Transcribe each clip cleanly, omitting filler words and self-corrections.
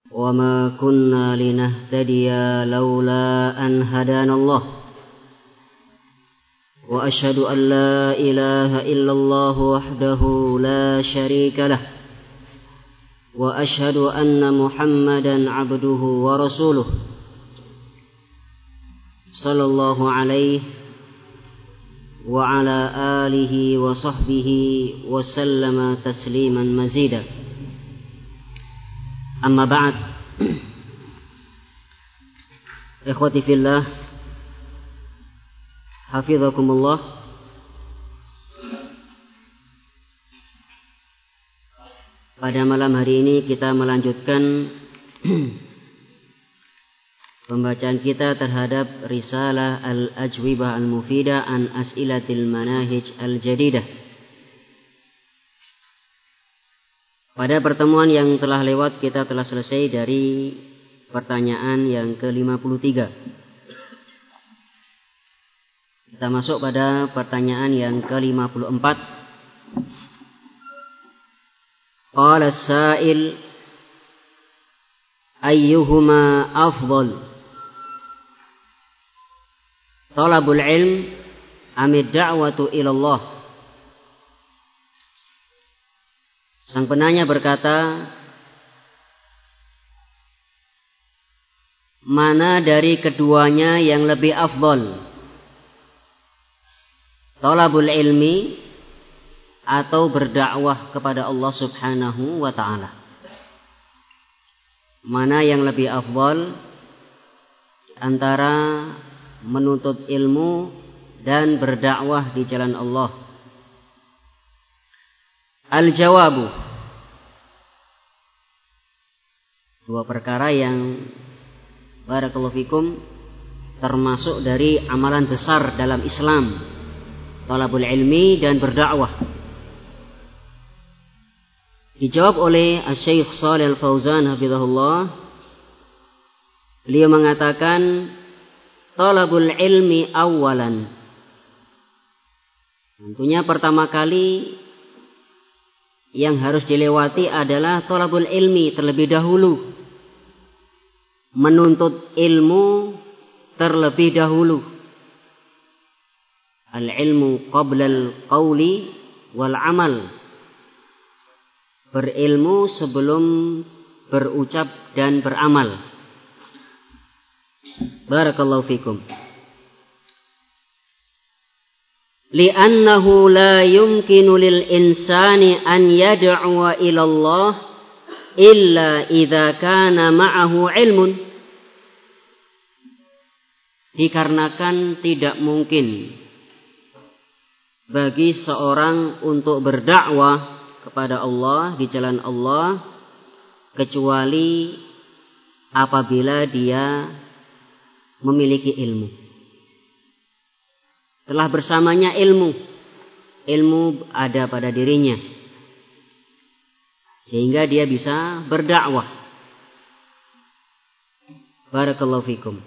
وما كنا لنهتدي لولا أن هدانا الله وأشهد أن لا إله إلا الله وحده لا شريك له وأشهد أن محمدا عبده ورسوله صلى الله عليه وعلى آله وصحبه وسلم تسليما مزيدا أما بعد إخوتي في الله حفظكم الله. Pada malam hari ini kita melanjutkan pembacaan kita terhadap Risalah Al-Ajwibah Al-Mufidah an As'ilatil Manahij Al-Jadidah. Pada pertemuan yang telah lewat kita telah selesai dari pertanyaan yang ke-53. Kita masuk pada pertanyaan yang ke-54. Qala as-sa'il ayyuhuma afdal? Talabul ilm amid da'watu ilallah? Sang penanya berkata, mana dari keduanya yang lebih afdal? Talabul ilmi atau berdakwah kepada Allah Subhanahu wa ta'ala? Mana yang lebih afdal antara menuntut ilmu dan berdakwah di jalan Allah? Al-jawabu, dua perkara yang barakallahu fikum termasuk dari amalan besar dalam Islam, talabul ilmi dan berdakwah. Dijawab oleh Syekh Shalih Al-Fauzan hafizahullah. Beliau mengatakan talabul ilmi awalan. Tentunya pertama kali yang harus dilewati adalah talabul ilmi terlebih dahulu. Menuntut ilmu terlebih dahulu. Al-ilmu qabla al-qawli wal amal. Berilmu sebelum berucap dan beramal. Barakallahu fikum. Li'annahu la yumkinu lil insani an yad'uwa ila Allah illa idza kana ma'ahu ilmun. Dikarenakan tidak mungkin bagi seorang untuk berdakwah kepada Allah di jalan Allah kecuali apabila dia memiliki ilmu. Telah bersamanya ilmu ada pada dirinya sehingga dia bisa berdakwah. Barakallahu fikum.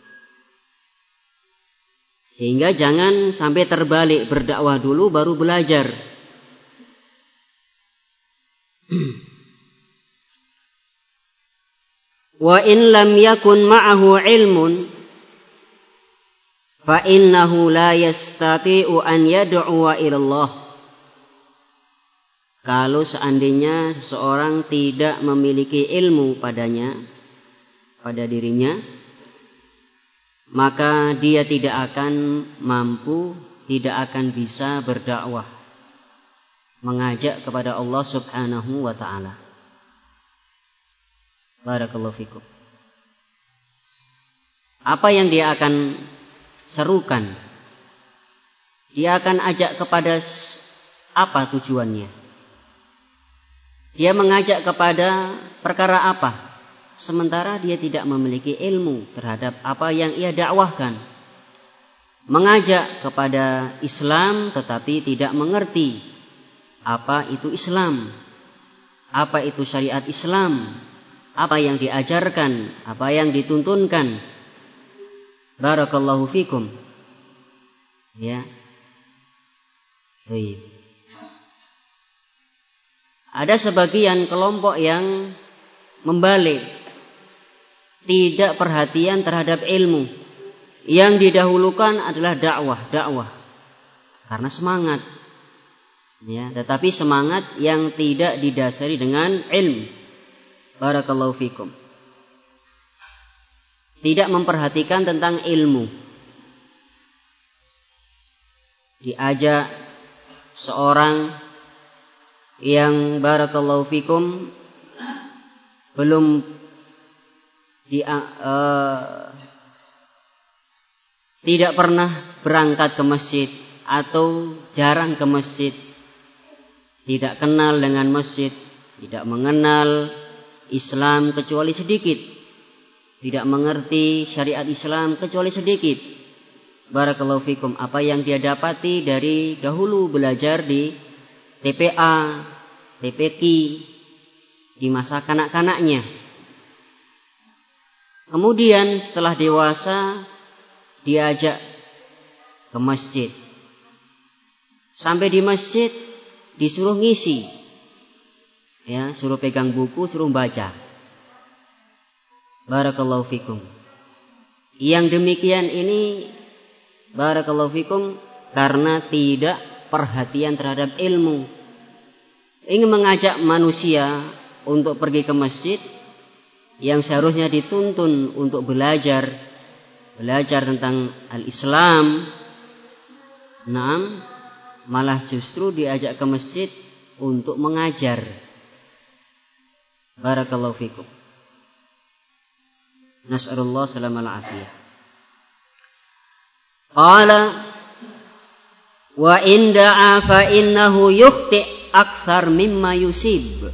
Sehingga jangan sampai terbalik, berdakwah dulu baru belajar. Wa in lam yakun ma'ahu ilmun fa innahu la yastati'u an yad'uwa ila Allah. Kalau seandainya seseorang tidak memiliki ilmu pada dirinya, maka dia tidak akan mampu, tidak akan bisa berdakwah, mengajak kepada Allah Subhanahu wa ta'ala. Barakallahu fikum. Apa yang dia akan serukan? Dia akan ajak kepada apa tujuannya? Dia mengajak kepada perkara apa? Sementara dia tidak memiliki ilmu terhadap apa yang ia dakwahkan. Mengajak kepada Islam tetapi tidak mengerti apa itu Islam, apa itu syariat Islam, apa yang diajarkan, apa yang dituntunkan. Barakallahu fikum. Ya. Baik. Ada sebagian kelompok yang membalik. tidak perhatian terhadap ilmu. Yang didahulukan adalah dakwah. Karena semangat. Ya, tetapi semangat yang tidak didasari dengan ilmu. Barakallahu fikum. Tidak memperhatikan tentang ilmu. Diajak seorang yang barakallahu fikum belum tidak pernah berangkat ke masjid atau jarang ke masjid, tidak kenal dengan masjid, tidak mengenal Islam kecuali sedikit, tidak mengerti syariat Islam kecuali sedikit. Barakallahu fikum, apa yang dia dapati dari dahulu belajar di TPA, TPQ, di masa kanak-kanaknya. Kemudian setelah dewasa diajak ke masjid. Sampai di masjid disuruh ngisi. Ya, suruh pegang buku, suruh baca. Barakallahu fikum. Yang demikian ini barakallahu fikum karena tidak perhatian terhadap ilmu. Ingin mengajak manusia untuk pergi ke masjid yang seharusnya dituntun untuk belajar tentang al-Islam. Malah justru diajak ke masjid untuk mengajar. Barakallahu fikum. Nas'alullah salamal afiyah. Qala wa in da'a fa innahu yukhti' aktsar mimma yusib.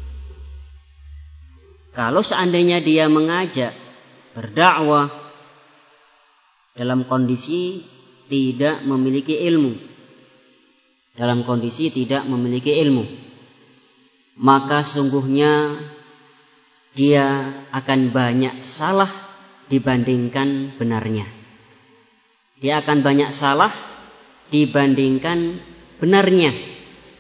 Kalau seandainya dia mengajak, berdakwah dalam kondisi tidak memiliki ilmu, maka sungguhnya dia akan banyak salah dibandingkan benarnya. Dia akan banyak salah dibandingkan benarnya.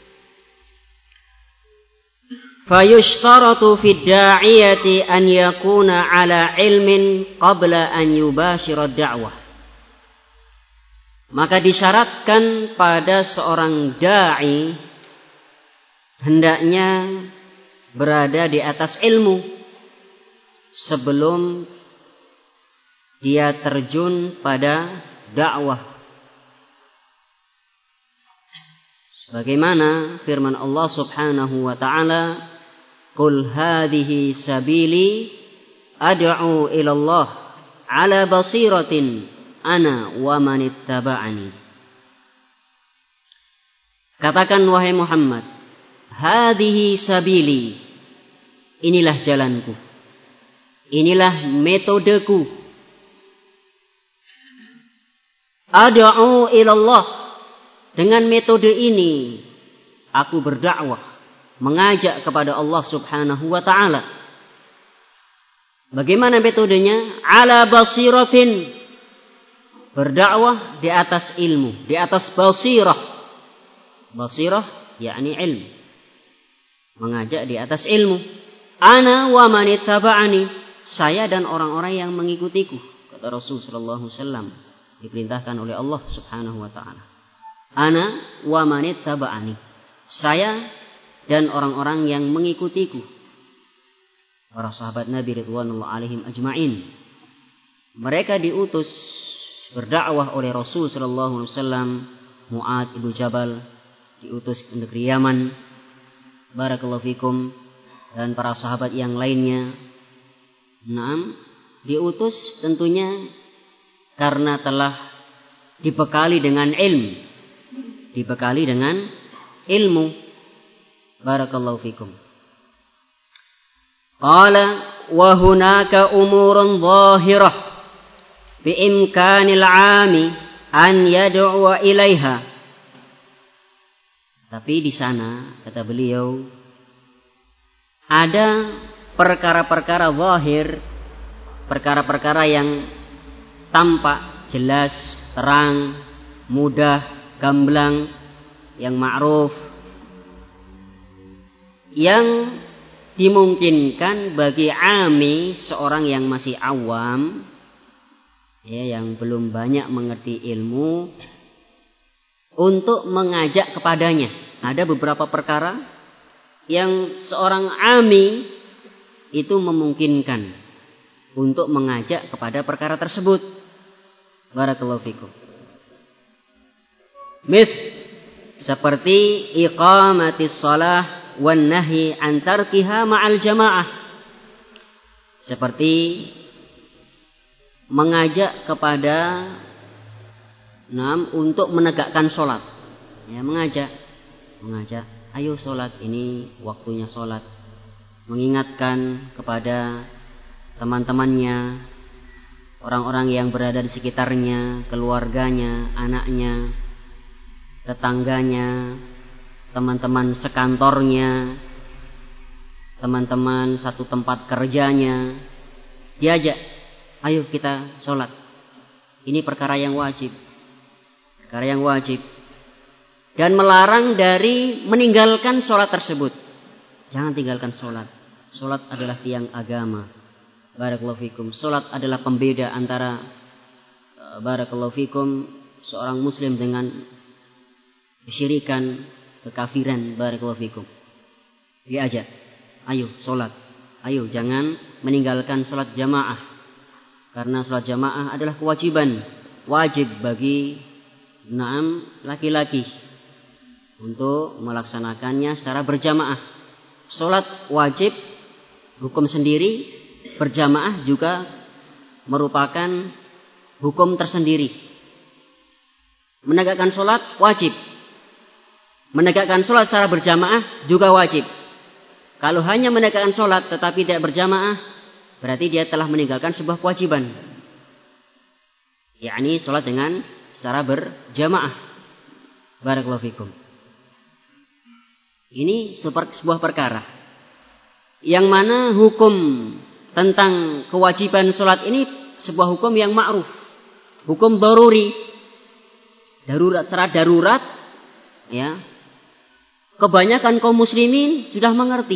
Fayushtaratu fid da'iyati an yakuna ala ilmin qabla an yubashira ad-da'wah. Maka disyaratkan pada seorang da'i hendaknya berada di atas ilmu sebelum dia terjun pada dakwah. Sebagaimana firman Allah Subhanahu wa taala, "Qul hadhihi sabili ad'u ila Allah ala basiratin ana wa man ittaba'ani." Katakan wahai Muhammad, hadhihi sabili, inilah jalanku, inilah metodeku. Ad'u ila Allah, dengan metode ini aku berdakwah, mengajak kepada Allah Subhanahu wa taala. Bagaimana metodenya? Ala basiratin, berdakwah di atas ilmu, di atas basirah. Basirah yakni ilmu. Mengajak di atas ilmu. Ana wa man ittaba'ani, saya dan orang-orang yang mengikutiku, kata Rasul sallallahu alaihi wasallam, diperintahkan oleh Allah Subhanahu wa taala. Ana wa man ittaba'ani, saya dan orang-orang yang mengikutiku. Para sahabat Nabi ridwanullah alaihim ajma'in, mereka diutus berdakwah oleh Rasul sallallahu alaihi wasallam. Mu'ad ibnu Jabal diutus ke negeri Yaman, barakallahu fikum, dan para sahabat yang lainnya. Diutus tentunya karena telah dibekali dengan ilmu. Barakallahu fikum. Qala wa hunaka umurun zahirah bi imkanil 'ami an yad'u ilaiha. Tapi di sana kata beliau ada perkara-perkara zahir, perkara-perkara yang tampak, jelas, terang, mudah, gamblang, yang ma'ruf, yang dimungkinkan bagi ami, seorang yang masih awam, ya, yang belum banyak mengerti ilmu, untuk mengajak kepadanya. Ada beberapa perkara yang seorang ami itu memungkinkan untuk mengajak kepada perkara tersebut. Barakallahu fikum. Seperti iqamatis shalah wan nahi an tarkiha ma'al jamaah. Seperti mengajak kepada untuk menegakkan salat. Ya, mengajak, ayo salat, ini waktunya salat. Mengingatkan kepada teman-temannya, orang-orang yang berada di sekitarnya, keluarganya, anaknya, tetangganya, teman-teman sekantornya, teman-teman satu tempat kerjanya, diajak, ayo kita sholat. Ini perkara yang wajib. Dan melarang dari meninggalkan sholat tersebut. Jangan tinggalkan sholat. Sholat adalah tiang agama. Barakallahu fikum. Sholat adalah pembeda antara barakallahu fikum seorang muslim dengan kesyirikan, kekafiran. Barakallahu fikum. Diajak, ayo sholat. Ayo jangan meninggalkan sholat jamaah. Karena sholat jamaah adalah kewajiban. Wajib bagi laki-laki untuk melaksanakannya secara berjamaah. Sholat wajib hukum sendiri, berjamaah juga merupakan hukum tersendiri. Menegakkan sholat wajib. Menegakkan sholat secara berjamaah juga wajib. Kalau hanya menegakkan sholat tetapi tidak berjamaah, berarti dia telah meninggalkan sebuah kewajiban. Yakni sholat dengan secara berjamaah. Barakallahu fikum. Ini sebuah perkara yang mana hukum tentang kewajiban sholat ini sebuah hukum yang ma'ruf, hukum daruri, secara darurat, ya. Kebanyakan kaum muslimin sudah mengerti.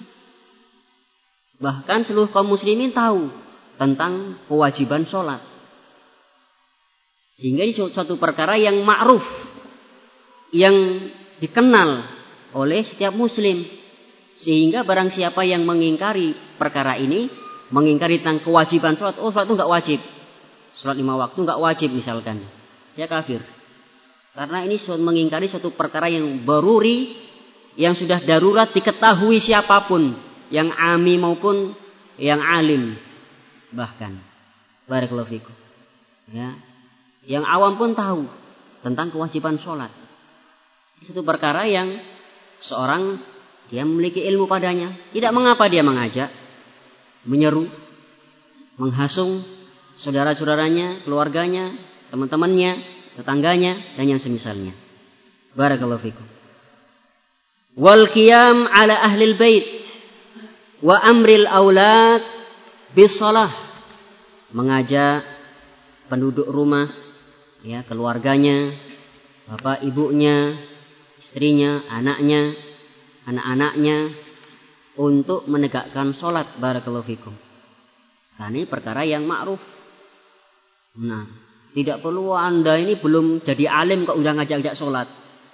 Bahkan seluruh kaum muslimin tahu tentang kewajiban sholat. Sehingga ini suatu perkara yang ma'ruf, yang dikenal oleh setiap muslim. Sehingga barang siapa yang mengingkari perkara ini, mengingkari tentang kewajiban sholat, sholat itu enggak wajib, sholat 5 waktu enggak wajib misalkan, dia kafir. Karena ini mengingkari suatu perkara yang daruri, yang sudah darurat diketahui siapapun, yang ami maupun yang alim bahkan. Barakallahu fikum. Ya. Yang awam pun tahu tentang kewajiban sholat. Itu perkara yang seorang dia memiliki ilmu padanya. Tidak mengapa dia mengajak, menyeru, menghasung saudara-saudaranya, keluarganya, teman-temannya, tetangganya, dan yang semisalnya. Barakallahu fikum. Wal qiyam ala ahlil bait wa amril aulad bis shalah. Mengajak penduduk rumah, ya, keluarganya, bapak ibunya, istrinya, anaknya, anak-anaknya untuk menegakkan sholat. Barakallahu fikum. Nah, ini perkara yang ma'ruf. Nah, tidak perlu Anda ini belum jadi alim kok udah ngajak-ngajak sholat.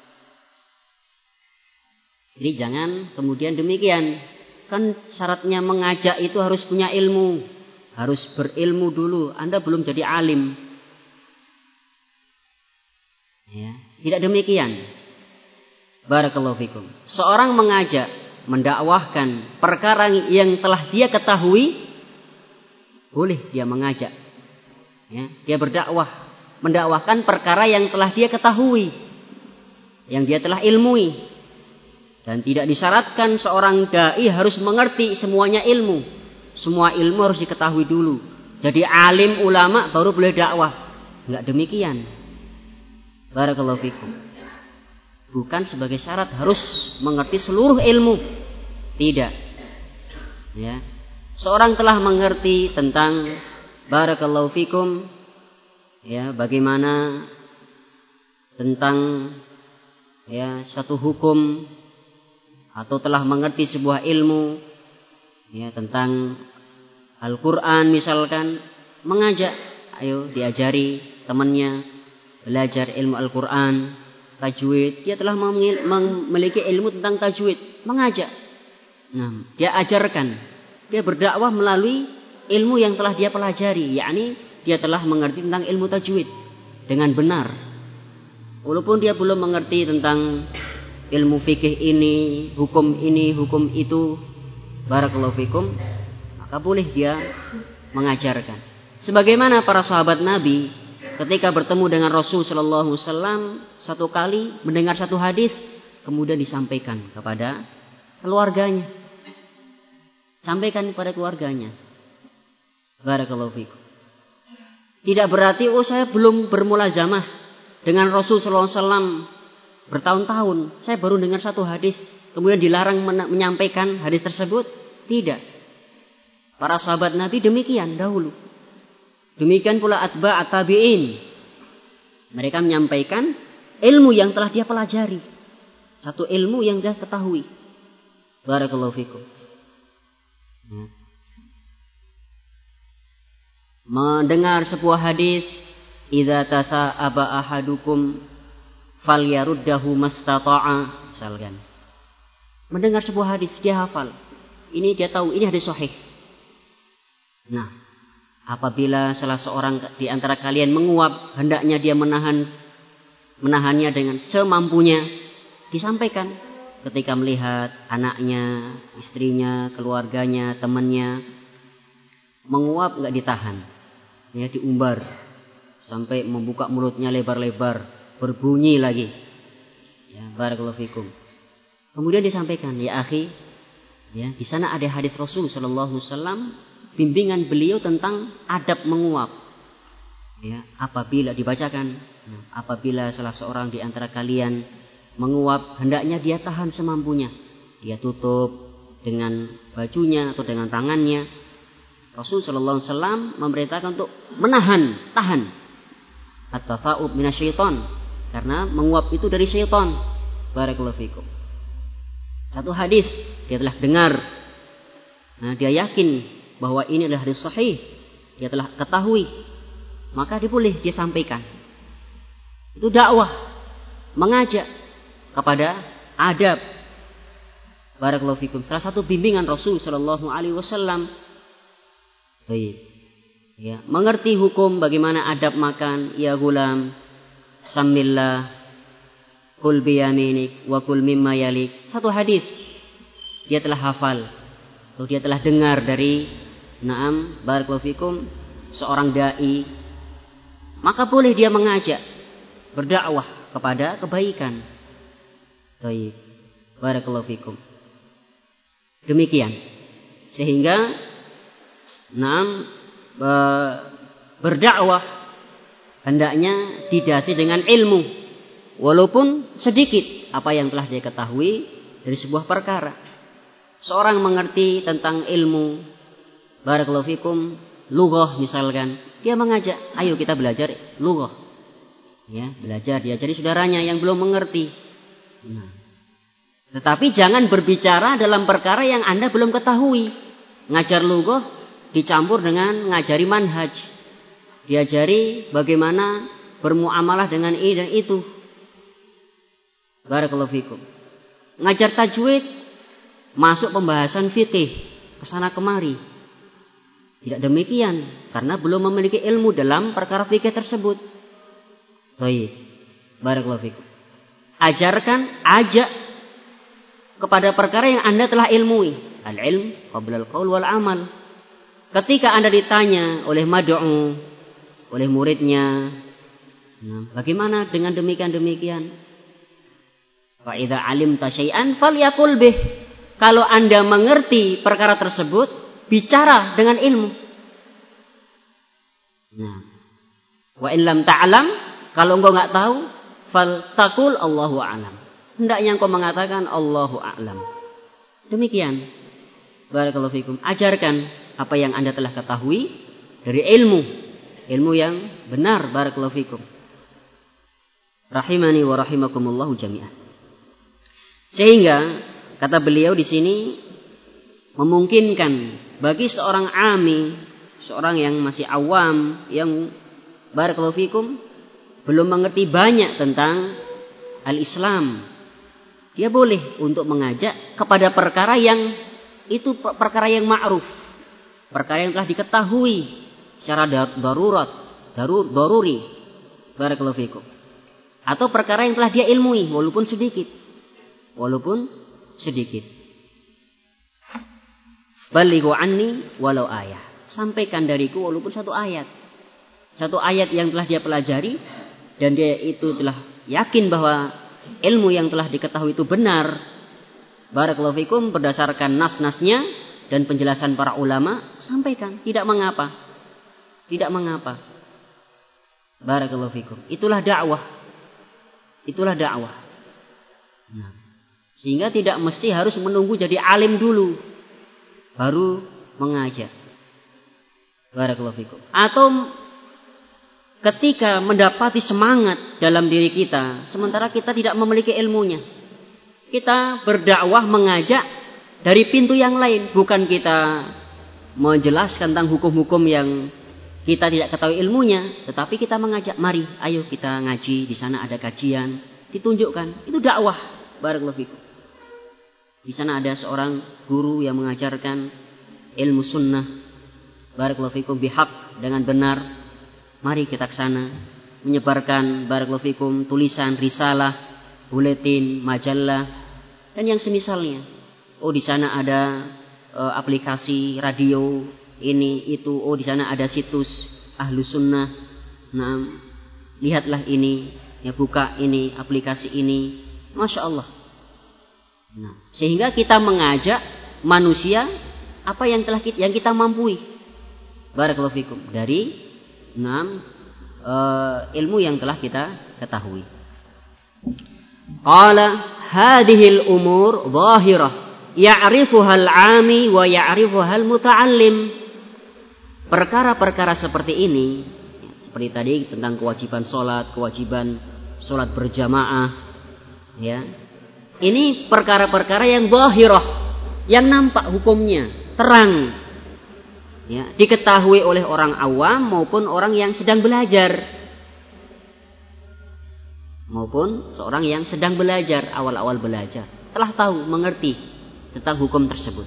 Jadi jangan kemudian demikian. Kan syaratnya mengajak itu harus punya ilmu. Harus berilmu dulu. Anda belum jadi alim. Ya, tidak demikian. Barakallahu fikum. Seorang mengajak, mendakwahkan perkara yang telah dia ketahui, boleh dia mengajak. Ya, dia berdakwah, mendakwahkan perkara yang telah dia ketahui, yang dia telah ilmui. Dan tidak disyaratkan seorang dai harus mengerti semuanya ilmu. Semua ilmu harus diketahui dulu. Jadi alim ulama baru boleh dakwah. Enggak demikian. Barakallahu fikum. Bukan sebagai syarat harus mengerti seluruh ilmu. Tidak. Ya. Seorang telah mengerti tentang barakallahu fikum, ya, bagaimana tentang, ya, satu hukum, atau telah mengerti sebuah ilmu, Ya, tentang Al-Quran misalkan, mengajak, ayo diajari temannya belajar ilmu Al-Quran, tajwid. Dia telah memiliki ilmu tentang tajwid, mengajak. Nah, dia ajarkan, dia berdakwah melalui ilmu yang telah dia pelajari, yakni dia telah mengerti tentang ilmu tajwid dengan benar. Walaupun dia belum mengerti tentang ilmu fikih ini, hukum itu, barakallahu fikum, maka boleh dia mengajarkan. Sebagaimana para sahabat Nabi ketika bertemu dengan Rasul sallallahu alaihi wasallam satu kali mendengar satu hadis, kemudian disampaikan kepada keluarganya. Sampaikan kepada keluarganya. Barakallahu fikum. Tidak berarti saya belum bermulazamah dengan Rasul sallallahu alaihi wasallam bertahun-tahun. Saya baru dengar satu hadis, kemudian dilarang menyampaikan hadis tersebut. Tidak. Para sahabat Nabi demikian dahulu. Demikian pula atba' tabi'in. Mereka menyampaikan ilmu yang telah dia pelajari. Satu ilmu yang dia ketahui. Barakallahu fikum. Ya. Mendengar sebuah hadis, idza tasa'aba ahadukum falyaruddahu mastata'a, misalkan. Mendengar sebuah hadis, dia hafal. Ini dia tahu, ini hadis sahih. Nah, apabila salah seorang di antara kalian menguap, hendaknya dia menahannya dengan semampunya, disampaikan ketika melihat anaknya, istrinya, keluarganya, temannya menguap, enggak ditahan. Ya, diumbar sampai membuka mulutnya lebar-lebar, berbunyi lagi. Ya, barakallahu fikum. Kemudian disampaikan, ya akhi, ya, di sana ada hadis Rasul sallallahu alaihi wasallam, bimbingan beliau tentang adab menguap. Ya, apabila dibacakan, apabila salah seorang di antara kalian menguap, hendaknya dia tahan semampunya. Dia tutup dengan bajunya atau dengan tangannya. Rasul sallallahu alaihi wasallam memerintahkan untuk menahan, tahan. At-tafa'ub minasyaiton, karena menguap itu dari syaitan. Barakallahu fikum. Satu hadis dia telah dengar. Nah, dia yakin bahwa ini adalah hadis sahih. Dia telah ketahui. Maka dia sampaikan. Itu dakwah, mengajak kepada adab. Barakallahu fikum. Salah satu bimbingan Rasul sallallahu alaihi wasallam. Ya, mengerti hukum bagaimana adab makan. Ya gulam, samillah, kul biyaminik wa kul mimma yalik. Satu hadis dia telah hafal atau dia telah dengar dari barakallahu fikum seorang dai, maka boleh dia mengajak, berdakwah kepada kebaikan. Baik, barakallahu fikum. Demikian sehingga berdakwah hendaknya didasari dengan ilmu, walaupun sedikit apa yang telah dia ketahui dari sebuah perkara. Seorang mengerti tentang ilmu, barakallahu fikum, lughah misalkan, dia mengajak, ayo kita belajar lughah. Ya, belajar, diajari saudaranya yang belum mengerti. Nah, tetapi jangan berbicara dalam perkara yang Anda belum ketahui. Ngajar lughah dicampur dengan ngajari manhaj. Diajari bagaimana bermuamalah dengan ini dan itu. Barakallahu fikum. Ngajar tajwid, masuk pembahasan fikih kesana kemari. Tidak demikian, karena belum memiliki ilmu dalam perkara fikih tersebut. Baik, barakallahu fikum. Ajarkan, ajak kepada perkara yang Anda telah ilmui. Al-ilm qabla al-qaul wal amal. Ketika Anda ditanya oleh mad'u, oleh muridnya, bagaimana dengan demikian? Fa idza alimta syai'an falyaqul bih. Kalau Anda mengerti perkara tersebut, bicara dengan ilmu. Nah, wa in lam ta'lam, kalau engkau enggak tahu, fal taqul Allahu a'lam. Hendaknya engkau mengatakan Allahu a'lam. Demikian. Barakallahu fikum. Ajarkan apa yang Anda telah ketahui dari ilmu yang benar. Barakallahu fikum. Rahimani wa rahimakumullahu jami'an. Sehingga kata beliau di sini, memungkinkan bagi seorang ami, seorang yang masih awam, yang barakallahu fikum belum mengerti banyak tentang al-Islam, dia boleh untuk mengajak kepada perkara yang itu perkara yang ma'ruf, perkara yang telah diketahui secara daruri, barakallahu fikum, atau perkara yang telah dia ilmui walaupun sedikit. Balighu anni walau ayah. Sampaikan dariku walaupun satu ayat. Satu ayat yang telah dia pelajari dan dia itu telah yakin bahwa ilmu yang telah diketahui itu benar. Barakallahu fikum, berdasarkan nas-nasnya dan penjelasan para ulama, sampaikan, tidak mengapa. Barakallahu fikum. Itulah dakwah. Nah, sehingga tidak mesti harus menunggu jadi alim dulu baru mengajak. Barakallahu fikum. Atau ketika mendapati semangat dalam diri kita, sementara kita tidak memiliki ilmunya, kita berdakwah mengajak dari pintu yang lain, bukan kita menjelaskan tentang hukum-hukum yang kita tidak ketahui ilmunya, tetapi kita mengajak, mari, ayo kita ngaji, di sana ada kajian, ditunjukkan, itu dakwah. Barakallahu fikum. Di sana ada seorang guru yang mengajarkan ilmu sunnah, barakallahu fikum, bihaq, dengan benar. Mari kita ke sana menyebarkan, barakallahu fikum, tulisan, risalah, buletin, majalah dan yang semisalnya. Oh, di sana ada aplikasi radio ini itu. Oh, di sana ada situs Ahlus Sunnah. Nah, lihatlah ini, ya, buka ini aplikasi ini. Masya Allah. Nah, sehingga kita mengajak manusia apa yang kita mampu, barakallahu fikum, dari ilmu yang telah kita ketahui. Qala hadhil umur zahirah ya'rifuha al-'ami wa ya'rifuha al-muta'allim. Perkara-perkara seperti ini, seperti tadi tentang kewajiban salat berjamaah, ya. Ini perkara-perkara yang zahirah, yang nampak hukumnya, terang, ya, diketahui oleh orang awam maupun orang yang sedang belajar, maupun seorang yang sedang belajar, awal-awal belajar, telah tahu, mengerti tentang hukum tersebut.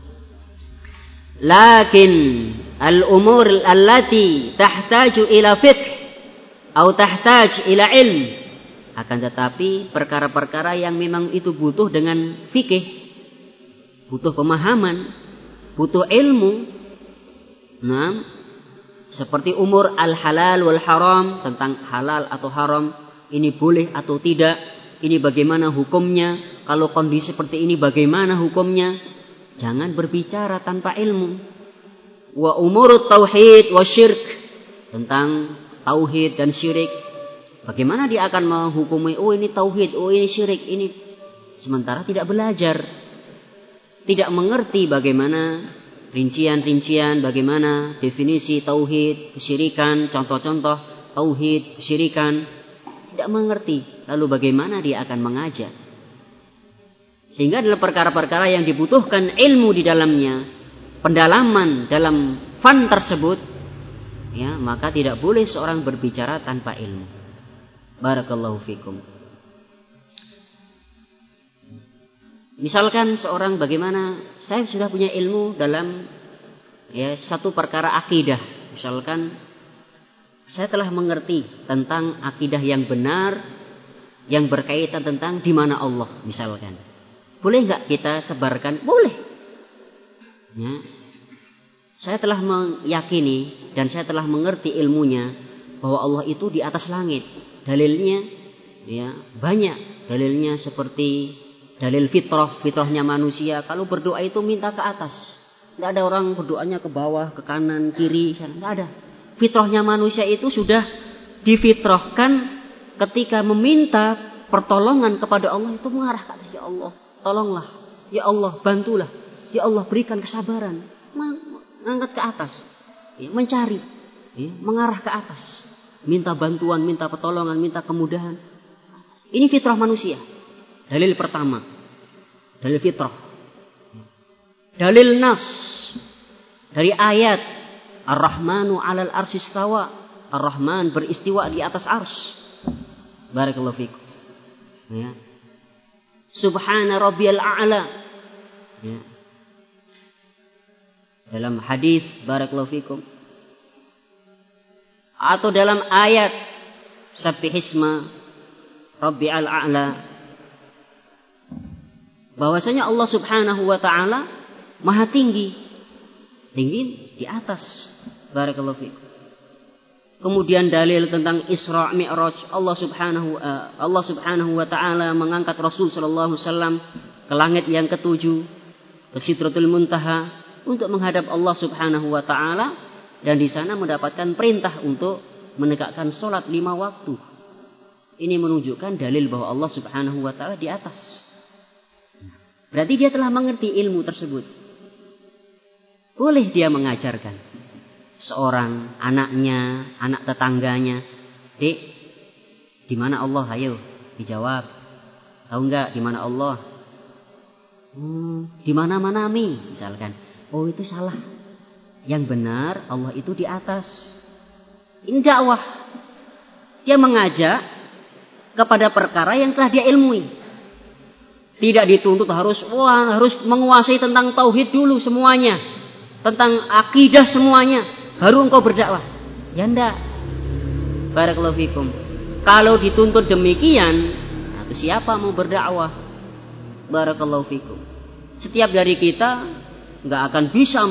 Lakin al-umur allati tahtaju ila fiqh atau tahtaj ila ilm, akan tetapi perkara-perkara yang memang itu butuh dengan fikih, butuh pemahaman, butuh ilmu. Nah, seperti umur al-halal wal haram, tentang halal atau haram, ini boleh atau tidak, ini bagaimana hukumnya, kalau kondisi seperti ini bagaimana hukumnya. Jangan berbicara tanpa ilmu. Wa umurut tauhid wa syirk, tentang tauhid dan syirik. Bagaimana dia akan menghukumi, oh ini tauhid, oh ini syirik, ini, sementara tidak belajar, tidak mengerti bagaimana rincian-rincian, bagaimana definisi tauhid, kesyirikan, contoh-contoh tauhid, kesyirikan, tidak mengerti. Lalu bagaimana dia akan mengajak? Sehingga dalam perkara-perkara yang dibutuhkan ilmu di dalamnya, pendalaman dalam fan tersebut, ya, maka tidak boleh seorang berbicara tanpa ilmu. Barakallahu fikum. Misalkan seorang, bagaimana saya sudah punya ilmu dalam, ya, satu perkara akidah. Misalkan saya telah mengerti tentang akidah yang benar, yang berkaitan tentang di mana Allah, misalkan. Boleh nggak kita sebarkan? Boleh. Ya. Saya telah meyakini dan saya telah mengerti ilmunya bahwa Allah itu di atas langit. Dalilnya, ya, banyak. Dalilnya seperti dalil fitrahnya manusia. Kalau berdoa itu minta ke atas. Tidak ada orang berdoanya ke bawah, ke kanan, kiri, tidak ada. Fitrahnya manusia itu sudah difitrahkan ketika meminta pertolongan kepada Allah itu mengarah ke atas. Ya Allah, tolonglah. Ya Allah, bantulah. Ya Allah, berikan kesabaran. Mengangkat ke atas. Ya, mencari. Ya, mengarah ke atas. Minta bantuan, minta pertolongan, minta kemudahan. Ini fitrah manusia. Dalil pertama. Dalil fitrah. dalil nas dari ayat Ar-Rahmanu 'alal arsy istawa. Ar-Rahman beristiwa di atas arsy. Barakallahu fikum. Ya. Subhana rabbiyal a'la. Ya. Dalam hadis barakallahu fikum. Atau dalam ayat Sabbihisma Rabbil a'la. Bahwasanya Allah Subhanahu wa taala Maha tinggi. Tinggi di atas. Barakallahu fikum. Kemudian dalil tentang Isra Mi'raj, Allah Subhanahu wa taala mengangkat Rasul sallallahu alaihi wasallam ke langit yang ketujuh, ke Sidratul Muntaha untuk menghadap Allah Subhanahu wa taala dan di sana mendapatkan perintah untuk menegakkan salat 5 waktu. Ini menunjukkan dalil bahwa Allah Subhanahu wa taala di atas. Berarti dia telah mengerti ilmu tersebut. Boleh dia mengajarkan seorang anaknya, anak tetangganya, "Dek, di mana Allah? Ayo, dijawab. Tahu enggak di mana Allah?" Di mana-mana Mi, misalkan. Oh, itu salah. Yang benar Allah itu di atas. Ini dakwah. Dia mengajak kepada perkara yang telah dia ilmui. Tidak dituntut harus menguasai tentang tauhid dulu semuanya, tentang akidah semuanya, baru engkau berdakwah. Ya enggak. Barakallahu fikum. Kalau dituntut demikian, atau siapa mau berdakwah? Barakallahu fikum. Setiap dari kita enggak akan bisa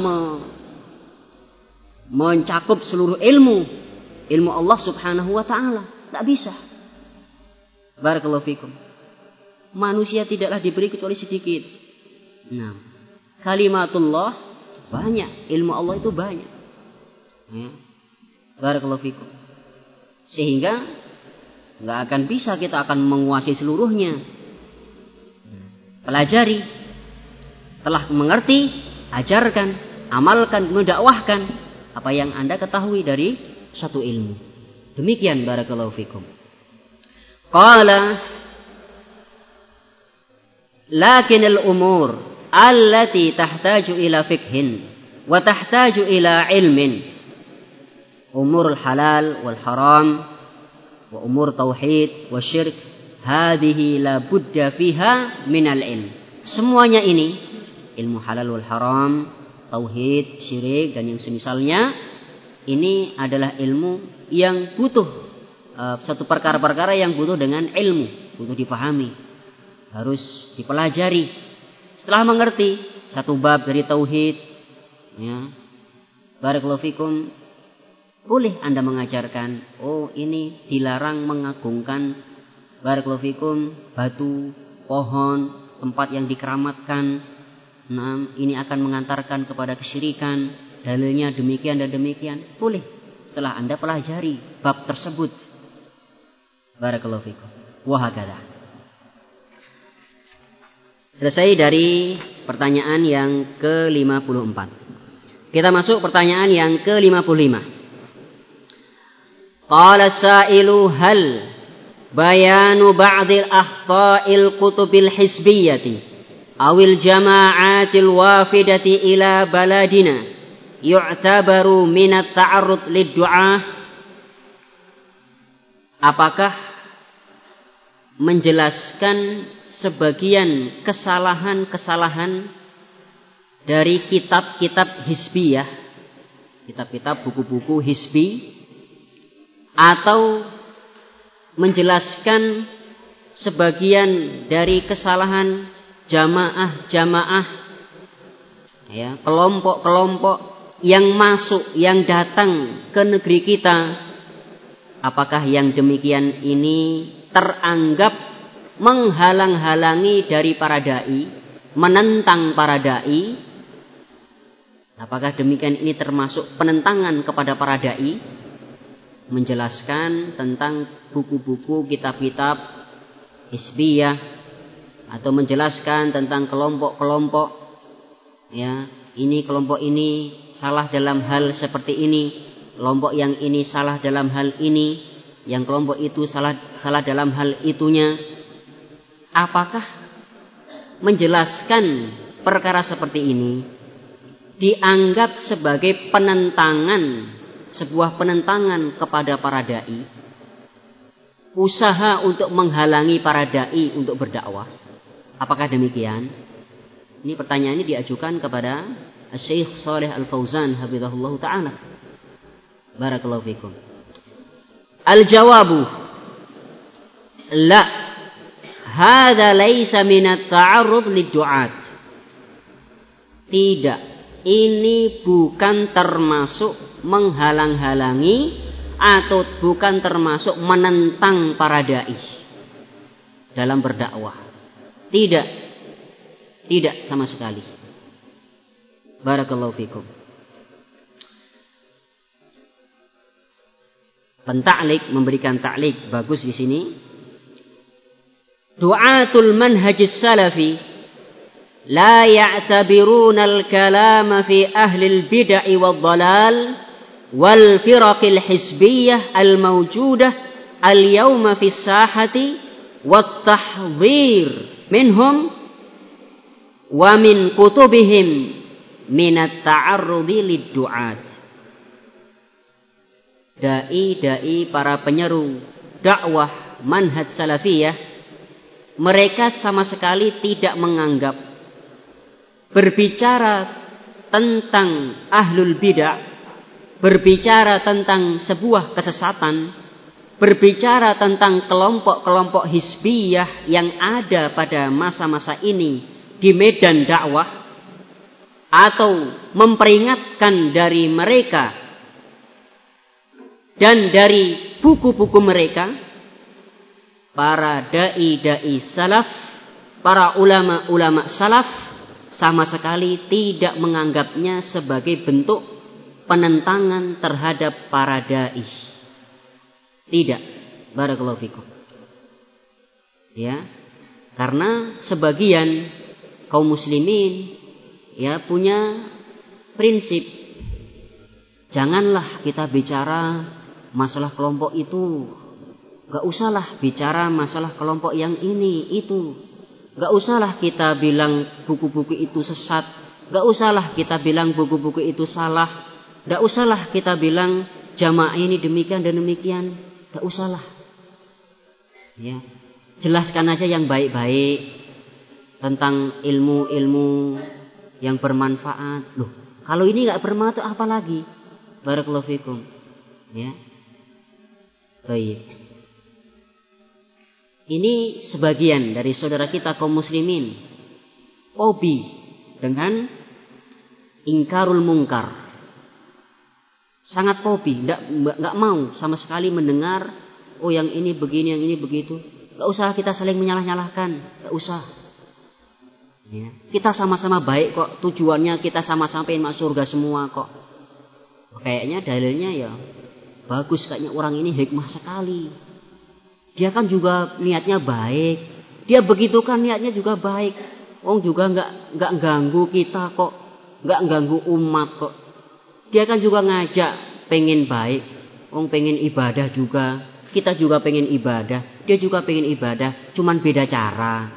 mencakup seluruh ilmu Allah Subhanahu wa taala. Enggak bisa. Barakallahu fikum. Manusia tidaklah diberi kecuali sedikit. Nah, kalimatullah banyak, ilmu Allah itu banyak. Ya. Barakallahu fikum. Sehingga enggak akan bisa kita akan menguasai seluruhnya. Pelajari, telah mengerti, ajarkan, amalkan, mendakwahkan apa yang Anda ketahui dari satu ilmu. Demikian barakallahu fikum. Qala lakin al-umur allati tahtaju ila fiqhin wa tahtaju ila ilmin, umurul halal wal haram wa umur tauhid wa syirk, hadhihi la budda fiha minal ilm. Semuanya ini, ilmu halal wal haram, tauhid, syirik dan yang semisalnya, ini adalah ilmu yang butuh satu perkara-perkara yang butuh dengan ilmu, butuh dipahami, harus dipelajari. Setelah mengerti satu bab dari tauhid, ya, barakallahu fikum, boleh Anda mengajarkan, oh ini dilarang mengagungkan, barakallahu fikum, batu, pohon, tempat yang dikeramatkan. Nah, ini akan mengantarkan kepada kesyirikan. Dalilnya demikian dan demikian. Boleh setelah Anda pelajari bab tersebut. Barakallahu fikum. Wa hakadha. Selesai dari pertanyaan yang ke-54. Kita masuk pertanyaan yang ke-55. Qala as-sa'ilu hal bayanu ba'dil akhta'il kutubil hisbiyati awil jama'atil wafidati ila baladina yu'tabaru minat ta'arrud lid-du'a. Apakah menjelaskan sebagian kesalahan-kesalahan dari kitab-kitab hisbiyah, kitab-kitab buku-buku hisbi, atau menjelaskan sebagian dari kesalahan jamaah-jamaah, ya, kelompok-kelompok yang masuk, yang datang ke negeri kita, apakah yang demikian ini teranggap menghalang-halangi dari para dai, menentang para dai? Apakah demikian ini termasuk penentangan kepada para dai? Menjelaskan tentang buku-buku, kitab-kitab hisbiyah, atau menjelaskan tentang kelompok-kelompok, ya, ini kelompok ini salah dalam hal seperti ini, kelompok yang ini salah dalam hal ini, yang kelompok itu salah dalam hal itunya. Apakah menjelaskan perkara seperti ini dianggap sebagai penentangan, sebuah penentangan kepada para dai, usaha untuk menghalangi para dai untuk berdakwah. Apakah demikian? Ini pertanyaan ini diajukan kepada Syekh Shalih Al-Fauzan hafizahullah taala. Barakallahu fikum. Al-jawabu la, hadza laisa min at-ta'arrud lid-du'at. Tidak, ini bukan termasuk menghalang-halangi atau bukan termasuk menentang para dai dalam berdakwah. Tidak, tidak sama sekali. Barakallahu fikum. Pentaklik memberikan taklik bagus di sini. Du'atul manhajis salafi la ya'tabiruna al-kalama fi ahli al-bid'ah wad-dhalal wal firaqil hizbiyyah al-mawjudah al-yawma fi as-sahati wat-tahdhir minhum wa min kutubihim min at-ta'arrudi lid-du'at. Dai-dai para penyeru dakwah manhaj salafiyah, mereka sama sekali tidak menganggap berbicara tentang ahlul bidah, berbicara tentang sebuah kesesatan, berbicara tentang kelompok-kelompok hizbiyah yang ada pada masa-masa ini di medan dakwah, atau memperingatkan dari mereka dan dari buku-buku mereka, para dai-dai salaf, para ulama-ulama salaf sama sekali tidak menganggapnya sebagai bentuk penentangan terhadap para dai. Tidak. Barakallahu fikum. Ya. Karena sebagian kaum muslimin ya punya prinsip, janganlah kita bicara masalah kelompok itu, gak usahlah bicara masalah kelompok yang ini itu, gak usahlah kita bilang buku-buku itu sesat, gak usahlah kita bilang buku-buku itu salah, gak usahlah kita bilang jamaah ini demikian dan demikian, gak usahlah. Ya, jelaskan aja yang baik-baik tentang ilmu-ilmu yang bermanfaat. Loh, kalau ini gak bermanfaat apa lagi? Barakallahu fikum. Ya. Baik. Ini sebagian dari saudara kita kaum muslimin hobi dengan ingkarul mungkar. Sangat hobi, enggak mau sama sekali mendengar oh yang ini begini, yang ini begitu. Enggak usah kita saling menyalah-nyalahkan, enggak usah. Ya. Kita sama-sama baik kok, tujuannya kita sama-sama pengen masuk surga semua kok. Kayaknya dalilnya ya bagus, kayaknya orang ini hikmah sekali. Dia kan juga niatnya baik. Dia begitu kan niatnya juga baik. Wong juga enggak ganggu kita kok, enggak ganggu umat kok. Dia kan juga ngajak pengen baik. Wong pengen ibadah juga, kita juga pengen ibadah. Dia juga pengen ibadah, cuman beda cara.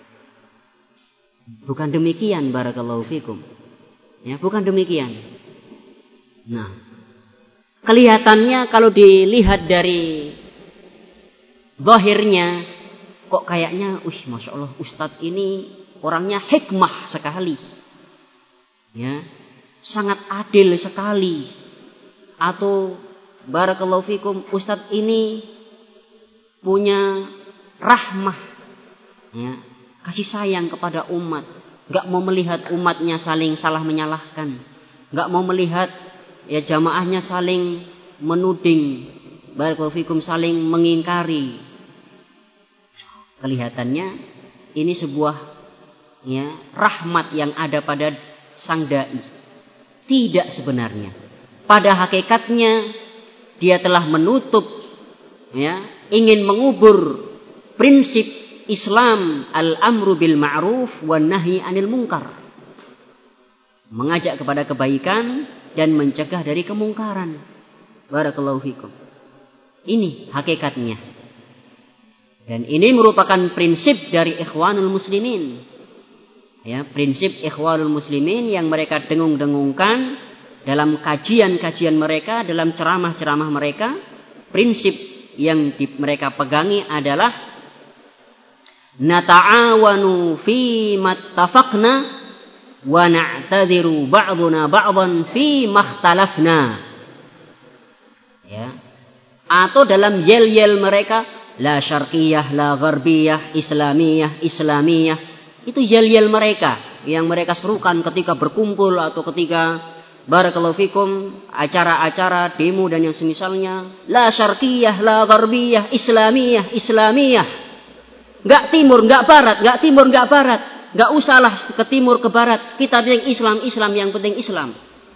Bukan demikian, barakallahu fikum. Ya, bukan demikian. Nah, kelihatannya kalau dilihat dari zahirnya kok kayaknya, masya Allah, Ustadz ini orangnya hikmah sekali, ya, sangat adil sekali, atau barakallahu fikum, Ustadz ini punya rahmah, ya, kasih sayang kepada umat, nggak mau melihat umatnya saling salah menyalahkan, nggak mau melihat ya jamaahnya saling menuding, barakallahu fikum, saling mengingkari. Kelihatannya ini sebuah ya rahmat yang ada pada sang dai. Tidak sebenarnya. Pada hakikatnya dia telah menutup, ya, ingin mengubur prinsip Islam al-amru bil ma'ruf wan nahyi 'anil munkar. Mengajak kepada kebaikan dan mencegah dari kemungkaran. Barakallahu fikum. Ini hakikatnya. Dan ini merupakan prinsip dari ikhwanul muslimin. Ya, prinsip Ikhwanul Muslimin yang mereka dengung-dengungkan dalam kajian-kajian mereka, dalam ceramah-ceramah mereka, prinsip yang mereka pegangi adalah nata'awanu fi mattafaqna wa na'tadiru ba'duna ba'dan fi makhtalafna. Ya. Atau dalam yel-yel mereka, la syarqiyah, la gharbiyah, islamiyah. Itu yel-yel mereka yang mereka serukan ketika berkumpul atau ketika barakallahu fikum acara-acara demo dan yang semisalnya. La syarqiyah, la gharbiyah, islamiyah. Enggak timur, enggak barat, enggak timur, enggak barat. Enggak usahlah ke timur, ke barat. Kita penting Islam, yang penting Islam.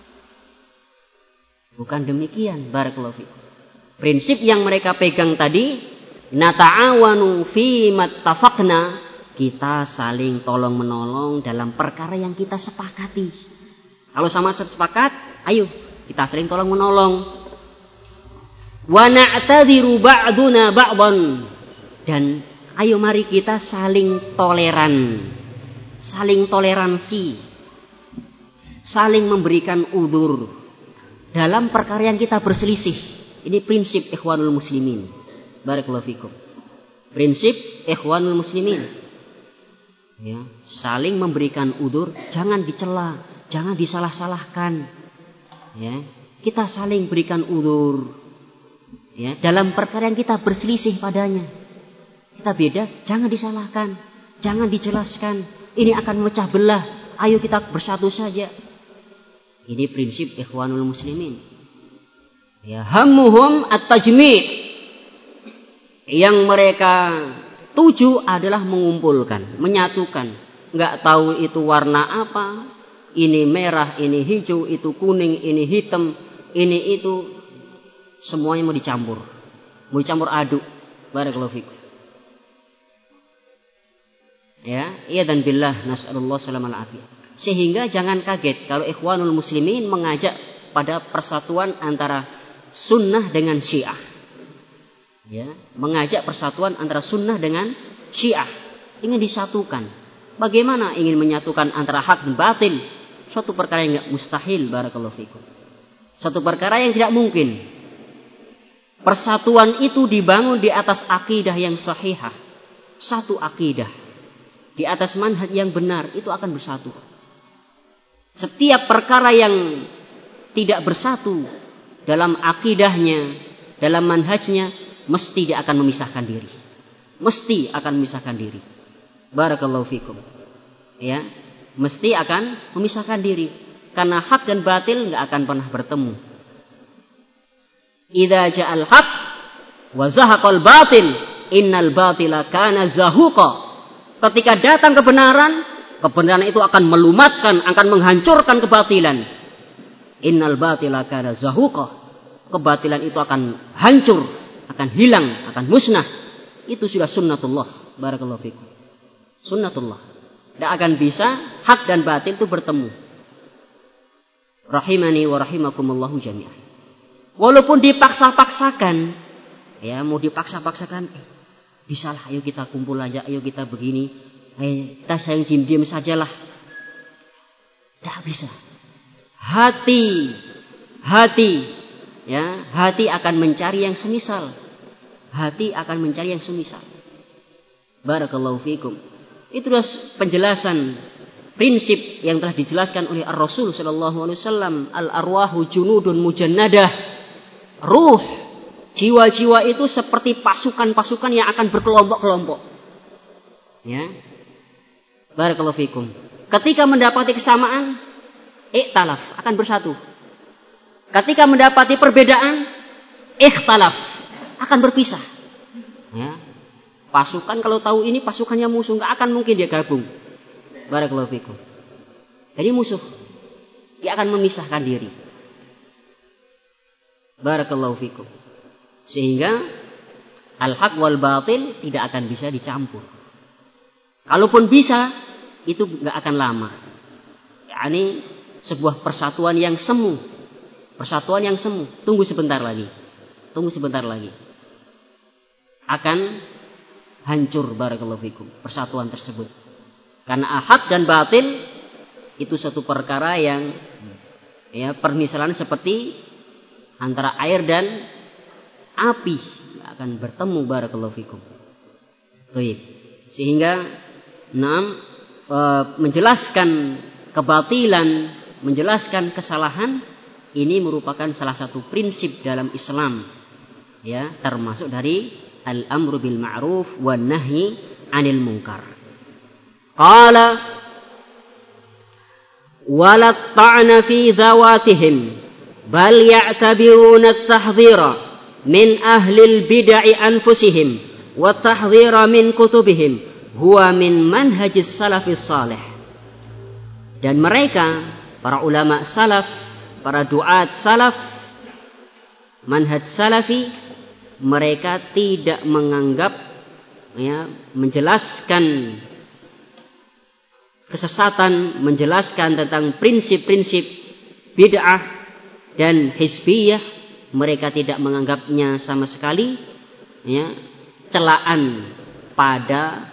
Bukan demikian, barakallahu fikum. Prinsip yang mereka pegang tadi, nata'awanu fi mattafaqna, kita saling tolong menolong dalam perkara yang kita sepakati. Kalau sama sepakat, ayo kita saling tolong menolong. Wa na'tadiru ba'duna ba'dan, dan ayo mari kita saling toleran, saling toleransi, saling memberikan udzur dalam perkara yang kita berselisih. Ini prinsip Ikhwanul Muslimin. Barakallahu fikum. Prinsip Ikhwanul Muslimin. Ya, saling memberikan udzur, jangan dicela, jangan disalah-salahkan. Ya, kita saling berikan udzur. Ya, dalam perkara yang kita berselisih padanya. Kita beda, jangan disalahkan, jangan dijelaskan. Ini akan memecah belah. Ayo kita bersatu saja. Ini prinsip Ikhwanul Muslimin. Ya, hammuhum at-tajmi'. Yang mereka tuju adalah mengumpulkan, menyatukan. Enggak tahu itu warna apa. Ini merah, ini hijau, itu kuning, ini hitam, ini itu. Semuanya mau dicampur. Mau dicampur aduk. Barakallahu fikum. Ya, iya dan billah nas'alullah salamal afiyah. Sehingga jangan kaget kalau Ikhwanul Muslimin mengajak pada persatuan antara sunnah dengan Syiah. Ya, mengajak persatuan antara sunnah dengan Syiah. Ingin disatukan. Bagaimana ingin menyatukan antara hak dan batil? Suatu perkara yang tidak mustahil, barakallahu fikum. Suatu perkara yang tidak mungkin. Persatuan itu dibangun di atas akidah yang sahihah. Satu akidah. Di atas manhaj yang benar, itu akan bersatu. Setiap perkara yang tidak bersatu dalam akidahnya, dalam manhajnya, mesti dia akan memisahkan diri. Mesti akan memisahkan diri. Barakallahu fikum. Ya, mesti akan memisahkan diri. Karena hak dan batil enggak akan pernah bertemu. Idza ja'al haq wa zahaqal batil, innal batila kana zahuqa. Ketika datang kebenaran, kebenaran itu akan melumatkan, akan menghancurkan kebatilan. Innal batila kana zahuqa. Kebatilan itu akan hancur, akan hilang, akan musnah. Itu sudah sunnatullah. Barakallahu fikum. Sunnatullah. Tidak akan bisa hak dan batil itu bertemu. Rahimani wa rahimakumullahu jami'an. Walaupun dipaksa-paksakan, ya mau dipaksa-paksakan, bisalah, ayo kita kumpul aja, ayo kita begini, kita sayang diam-diam sajalah. Tidak bisa. Hati akan mencari yang semisal. Hati akan mencari yang semisal. Barakallahu fikum. Itu adalah penjelasan prinsip yang telah dijelaskan oleh Ar-Rasul sallallahu alaihi wasallam, al-arwahu junudun mujannadah. Ruh, jiwa-jiwa itu seperti pasukan-pasukan yang akan berkelompok-kelompok. Ya. Barakallahu fikum. Ketika mendapati kesamaan, iktalaf, akan bersatu. Ketika mendapati perbedaan, ikhtalaf, akan berpisah. Ya. Pasukan kalau tahu ini pasukannya musuh, enggak akan mungkin dia gabung. Barakallahu fikum. Jadi musuh, dia akan memisahkan diri. Barakallahu fikum. Sehingga al-haq wal batil tidak akan bisa dicampur. Kalaupun bisa, itu enggak akan lama. Yani sebuah persatuan yang semu. Persatuan yang semu. Tunggu sebentar lagi. Akan hancur, barakallahu fikum, persatuan tersebut. Karena hak dan batil itu satu perkara yang permisalan seperti antara air dan api akan bertemu, barakallahu fikum. Baik. Sehingga menjelaskan kebatilan, menjelaskan kesalahan ini merupakan salah satu prinsip dalam Islam. Ya, termasuk dari al-amru bil ma'ruf wan nahyi 'anil munkar. Qala wala ta'na fi zawatihim bal ya'tabiruna at-tahdhira min ahli al-bid'i anfusihim wa at-tahdhira min kutubihim huwa min manhajis salafis salih. Dan mereka, para ulama salaf, para duat salaf, manhaj salafi, mereka tidak menganggap menjelaskan kesesatan, menjelaskan tentang prinsip-prinsip bid'ah dan hizbiyah, mereka tidak menganggapnya sama sekali celaan pada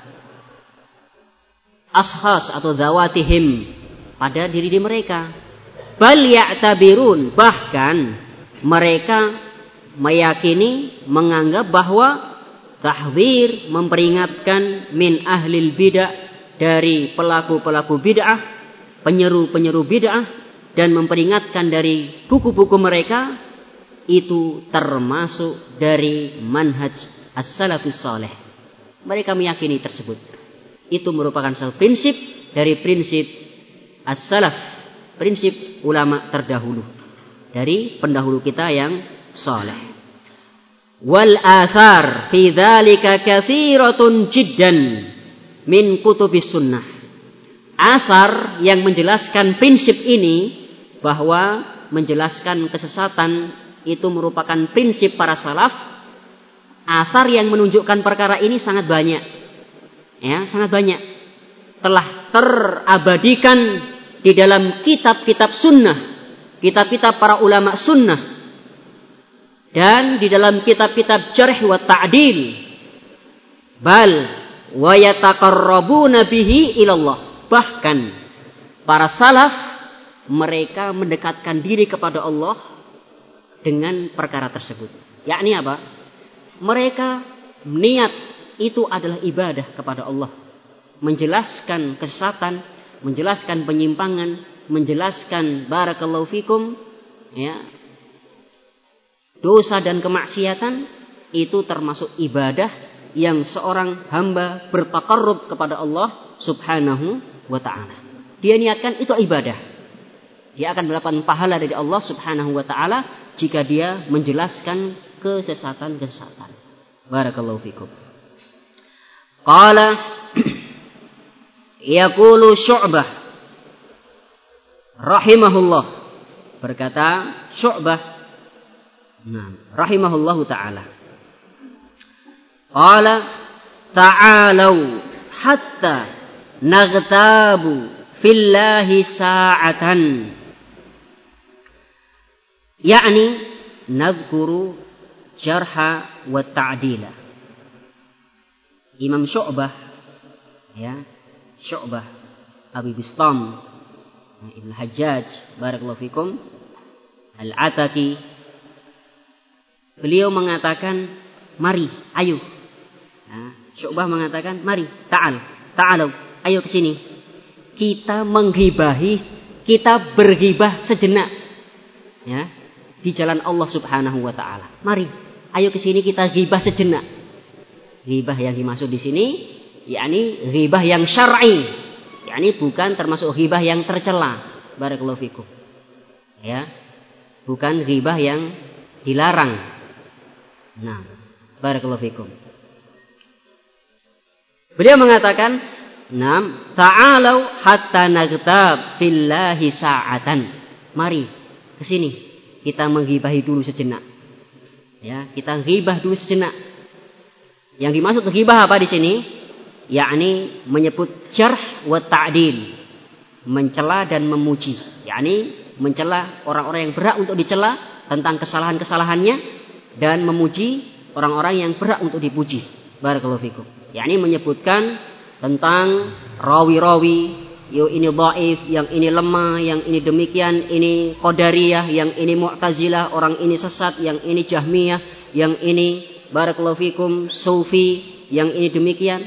ashas atau zawatihim, pada diri mereka. Bal ya'tabirun, bahkan mereka meyakini, menganggap bahwa tahdzir, memperingatkan min ahlil bid'ah, dari pelaku-pelaku bid'ah, penyeru-penyeru bid'ah, dan memperingatkan dari buku-buku mereka, itu termasuk dari manhaj as-salafus salih. Mereka meyakini tersebut. Itu merupakan satu prinsip dari prinsip as-salaf, prinsip ulama terdahulu, dari pendahulu kita yang saleh. Wal athar fi dzalika katsiratun jiddan min kutubis sunnah. Asar yang menjelaskan prinsip ini, bahwa menjelaskan kesesatan itu merupakan prinsip para salaf. Asar yang menunjukkan perkara ini sangat banyak. Sangat banyak. Telah terabadikan di dalam kitab-kitab sunnah, kitab-kitab para ulama sunnah, dan di dalam kitab-kitab jarh wa ta'dil. Bal wa yataqarrabuna bihi ilallah. Bahkan para salaf, mereka mendekatkan diri kepada Allah dengan perkara tersebut. Yakni apa? Mereka niat itu adalah ibadah kepada Allah. Menjelaskan kesesatan, menjelaskan penyimpangan, menjelaskan barakallahu fikum dosa dan kemaksiatan, itu termasuk ibadah yang seorang hamba bertaqarrub kepada Allah subhanahu wa ta'ala. Dia niatkan itu ibadah. Dia akan mendapatkan pahala dari Allah subhanahu wa ta'ala jika dia menjelaskan kesesatan-kesesatan. Barakallahu fikum. Qala yaqulu Syu'bah rahimahullah, berkata Syu'bah rahimahullahu ta'ala, qala ta'alau hatta naghtabu fillahi sa'atan, yakni nadhkuru jarha wa ta'dila. Imam Syu'bah Syu'bah Abi Bistam Ibn Hajjaj barakallahu fikum Al-Ataki, beliau mengatakan mari, ayo. Syu'bah mengatakan mari, ta'alu, ayo ke sini. Kita menghibahi, kita berghibah sejenak di jalan Allah subhanahu wa ta'ala. Mari, ayo ke sini kita ghibah sejenak. Ghibah yang dimaksud di sini yakni ghibah yang syar'i, yakni bukan termasuk ghibah yang tercela. Barakallahu fikum. Bukan ghibah yang dilarang. Barakallahu fikum. Beliau mengatakan, ta'alau hatta naghtab fillahi sa'atan. Mari ke sini kita menghibahi dulu sejenak. Kita ghibah dulu sejenak. Yang dimaksud ghibah apa di sini? Yakni menyebut jarh wa ta'dil, mencela dan memuji. Yakni mencela orang-orang yang berhak untuk dicela tentang kesalahan-kesalahannya, dan memuji orang-orang yang berhak untuk dipuji. Barakallahu fikum. Yakni menyebutkan tentang rawi-rawi, yo ini dhaif, yang ini lemah, yang ini demikian, ini qadariyah, yang ini mu'tazilah, orang ini sesat, yang ini jahmiyah, yang ini barakallahu fikum sufi, yang ini demikian.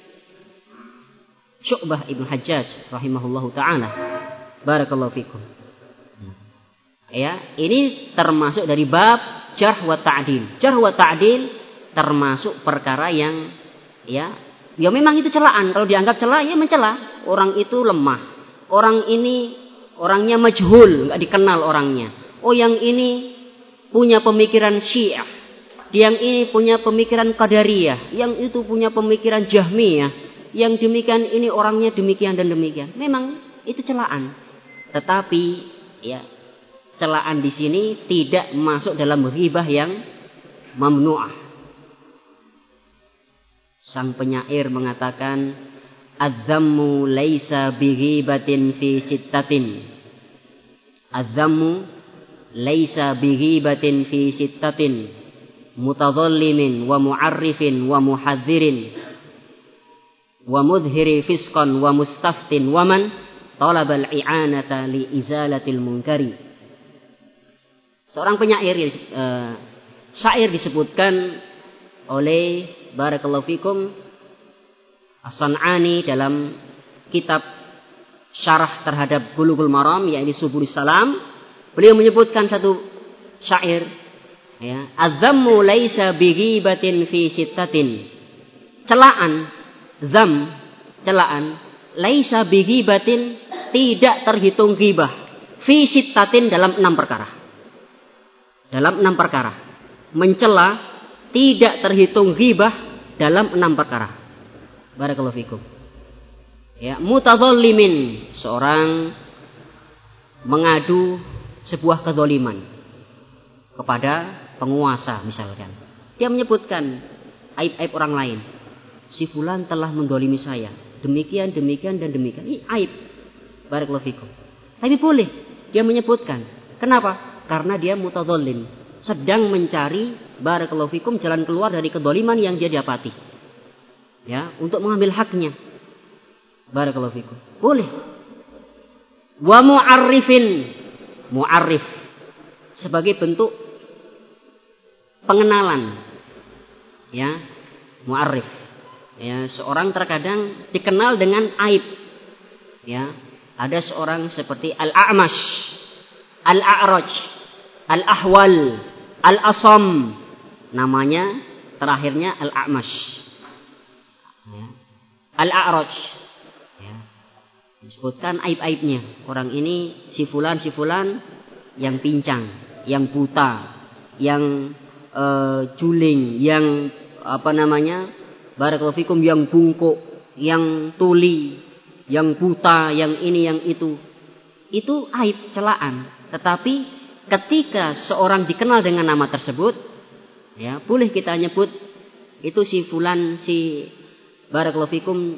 Syu'bah Ibn Hajjaj rahimahullahu taala, barakallahu fikum. Ya, ini termasuk dari bab jarh wa ta'dil. Jarh wa ta'dil termasuk perkara yang ya memang itu celaan. Kalau dianggap celah, ya mencela. Orang itu lemah. Orang ini orangnya majhul, enggak dikenal orangnya. Oh, yang ini punya pemikiran Syiah. Yang ini punya pemikiran Qadariyah, yang itu punya pemikiran Jahmiyah. Yang demikian ini orangnya demikian dan demikian. Memang itu celaan. Tetapi ya, celaan di sini tidak masuk dalam ghibah yang mamnu'ah. Sang penyair mengatakan, "Adz-dzammu laisa bighibatin fi sittatin." Adz-dzammu laisa bighibatin fi sittatin, mutadhallimin wa mu'arrifin wa muhadzirin wa mudhhiri fisqan wa mustaftin wa man talabal i'anata li izalatil munkari. Seorang penyair syair disebutkan oleh barakallahu fikum As-San'ani dalam kitab syarah terhadap Bulughul Maram, yaitu Subulus Salam. Beliau menyebutkan satu syair, ya, "Adz-dzammu laisa bighibatin fi sittatin." Celaan, zam, celaan, laisa bighibatin, tidak terhitung ghibah, fi sittatin, dalam 6 perkara. Dalam 6 perkara. Mencela tidak terhitung ghibah dalam 6 perkara. Barakallahu fikum. Ya, mutadhallimin, seorang mengadu sebuah kezaliman kepada penguasa misalkan. Dia menyebutkan aib-aib orang lain. Si fulan telah mendolimi saya. Demikian, demikian, dan demikian. Ini aib. Barakallahu fikum. Tapi boleh dia menyebutkan. Kenapa? Karena dia mutadhallim, sedang mencari barakallahu fikum jalan keluar dari kedoliman yang dia dapati, ya, untuk mengambil haknya. Barakallahu fikum. Boleh. Wa mu'arrifin, mu'arrif sebagai bentuk pengenalan, ya, mu'arrif, ya, seorang terkadang dikenal dengan aib, ya. Ada seorang seperti Al-A'mash, Al-A'raj, Al-Ahwal, Al-Asam, namanya terakhirnya Al-A'mash, ya. Al-A'raj, ya, disebutkan aib-aibnya. Orang ini si fulan yang pincang, yang buta, yang juling, yang barakallahu fikum, yang bungkuk, yang tuli, yang buta, yang ini, yang itu. Itu aib, celaan. Tetapi ketika seorang dikenal dengan nama tersebut, ya, boleh kita nyebut itu si fulan, si barakallahu fikum,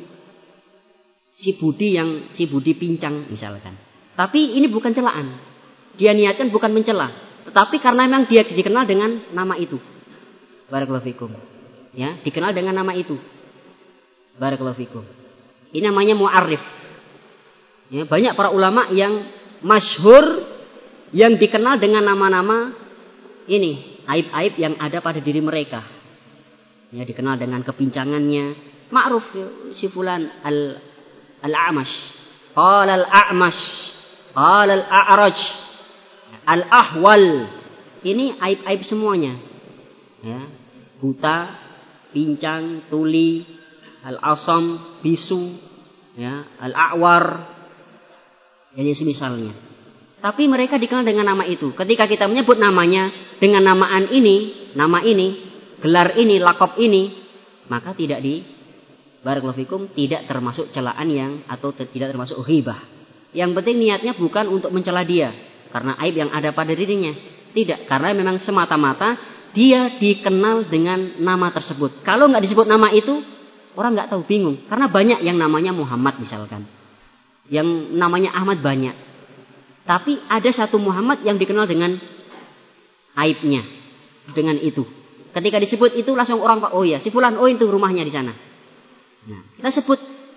si Budi pincang misalkan. Tapi ini bukan celaan. Dia niatkan bukan mencela, tetapi karena memang dia dikenal dengan nama itu. Barakallahu fikum. Ya, dikenal dengan nama itu. Barakallahu fikum. Ini namanya mu'arrif. Ya, banyak para ulama yang masyhur, yang dikenal dengan nama-nama ini, aib-aib yang ada pada diri mereka. Ya, dikenal dengan kepincangannya. Ma'ruf, si fulan al-A'mash, qala al-A'mash, qala al-A'raj, al-Ahwal. Ini aib-aib semuanya. Ya, buta, pincang, tuli, al-Asam, bisu, ya, al-A'war, ini semisalnya. Tapi mereka dikenal dengan nama itu. Ketika kita menyebut namanya dengan nama ini, gelar ini, lakop ini, maka tidak barakallahu fikum, tidak termasuk celaan yang, atau tidak termasuk ghibah. Yang penting niatnya bukan untuk mencela dia karena aib yang ada pada dirinya. Tidak, karena memang semata-mata dia dikenal dengan nama tersebut. Kalau nggak disebut nama itu, orang nggak tahu, bingung. Karena banyak yang namanya Muhammad misalkan, yang namanya Ahmad banyak. Tapi ada satu Muhammad yang dikenal dengan aibnya, dengan itu. Ketika disebut itu langsung orang, oh ya, si fulan, oh itu rumahnya di sana. Nah, kita sebut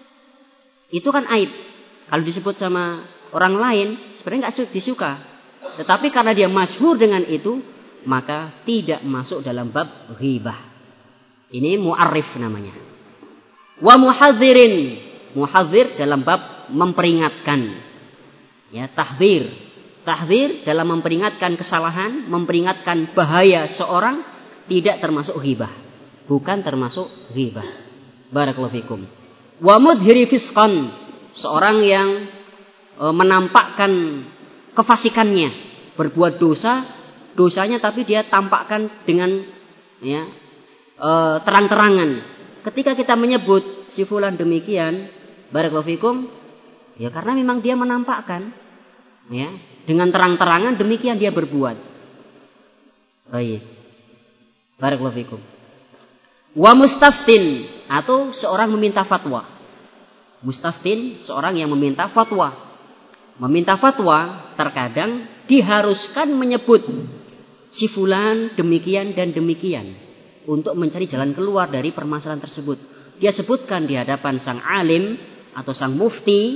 Itu kan aib. Kalau disebut sama orang lain, sebenarnya nggak disuka. Tetapi karena dia masyhur dengan itu, maka tidak masuk dalam bab ghibah. Ini mu'arrif namanya. Wa muhadzirin. Muhadzir dalam bab memperingatkan. Ya, tahdzir. Tahdzir dalam memperingatkan kesalahan, memperingatkan bahaya seorang tidak termasuk ghibah. Bukan termasuk ghibah. Barakallahu fikum. Wa mudhiri fisqan. Seorang yang menampakkan kefasikannya, berbuat dosanya tapi dia tampakkan dengan ya, terang-terangan. Ketika kita menyebut si fulan demikian, barakallahu fikum, ya karena memang dia menampakkan ya, dengan terang-terangan demikian dia berbuat. Baik. Barakallahu fikum. Wa mustaftin, atau seorang meminta fatwa. Mustaftin, seorang yang meminta fatwa. Meminta fatwa terkadang diharuskan menyebut si fulan demikian dan demikian untuk mencari jalan keluar dari permasalahan tersebut. Dia sebutkan di hadapan sang alim atau sang mufti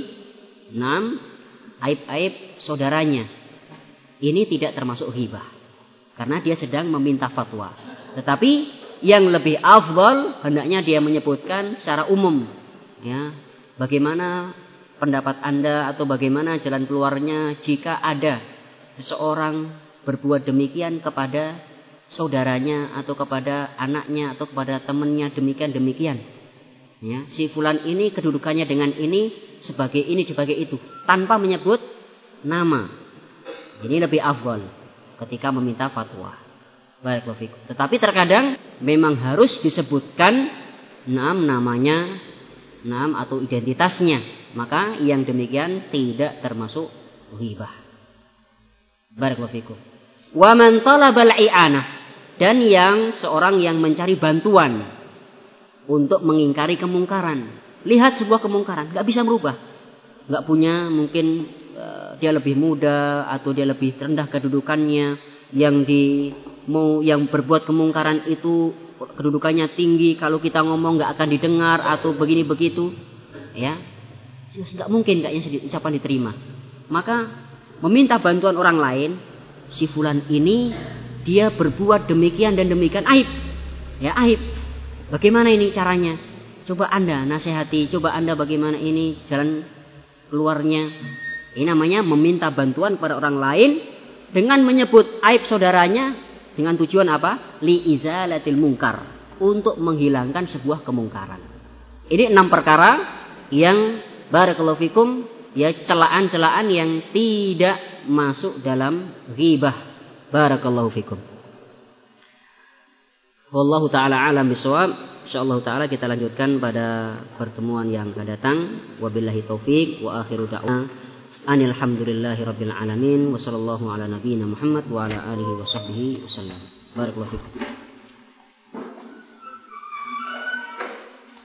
aib-aib saudaranya. Ini tidak termasuk ghibah karena dia sedang meminta fatwa. Tetapi yang lebih afdal hendaknya dia menyebutkan secara umum, ya. Bagaimana pendapat Anda atau bagaimana jalan keluarnya jika ada seseorang berbuat demikian kepada saudaranya atau kepada anaknya atau kepada temannya demikian. Ya, si fulan ini kedudukannya dengan ini sebagai itu tanpa menyebut nama. Ini lebih afdal ketika meminta fatwa. Barakallahu fikum. Tetapi terkadang memang harus disebutkan namanya, atau identitasnya, maka yang demikian tidak termasuk ghibah. Barakallahu fikum. Wa man talabal i'anah, dan yang seorang yang mencari bantuan untuk mengingkari kemungkaran. Lihat sebuah kemungkaran, enggak bisa merubah. Enggak punya, mungkin dia lebih muda atau dia lebih rendah kedudukannya, yang berbuat kemungkaran itu kedudukannya tinggi, kalau kita ngomong nggak akan didengar atau begini begitu, ya nggak mungkin kayaknya ucapan diterima. Maka meminta bantuan orang lain, si fulan ini dia berbuat demikian dan demikian, aib, ya aib. Bagaimana ini caranya? Coba Anda nasihati, coba Anda bagaimana ini jalan keluarnya. Ini namanya meminta bantuan kepada orang lain dengan menyebut aib saudaranya. Dengan tujuan apa? Li'izalatil munkar. Untuk menghilangkan sebuah kemungkaran. Ini 6 perkara yang barakallahu fikum, ya celaan-celaan yang tidak masuk dalam ghibah. Barakallahu fikum. Wallahu ta'ala alam bisawab. InsyaAllah ta'ala kita lanjutkan pada pertemuan yang akan datang. Wabillahi taufiq wa akhiru da'wana anil hamdulillahi rabbil alamin wa sallallahu ala nabiyyina Muhammad wa ala alihi wa sahbihi wasallam. Barakallahu fikum.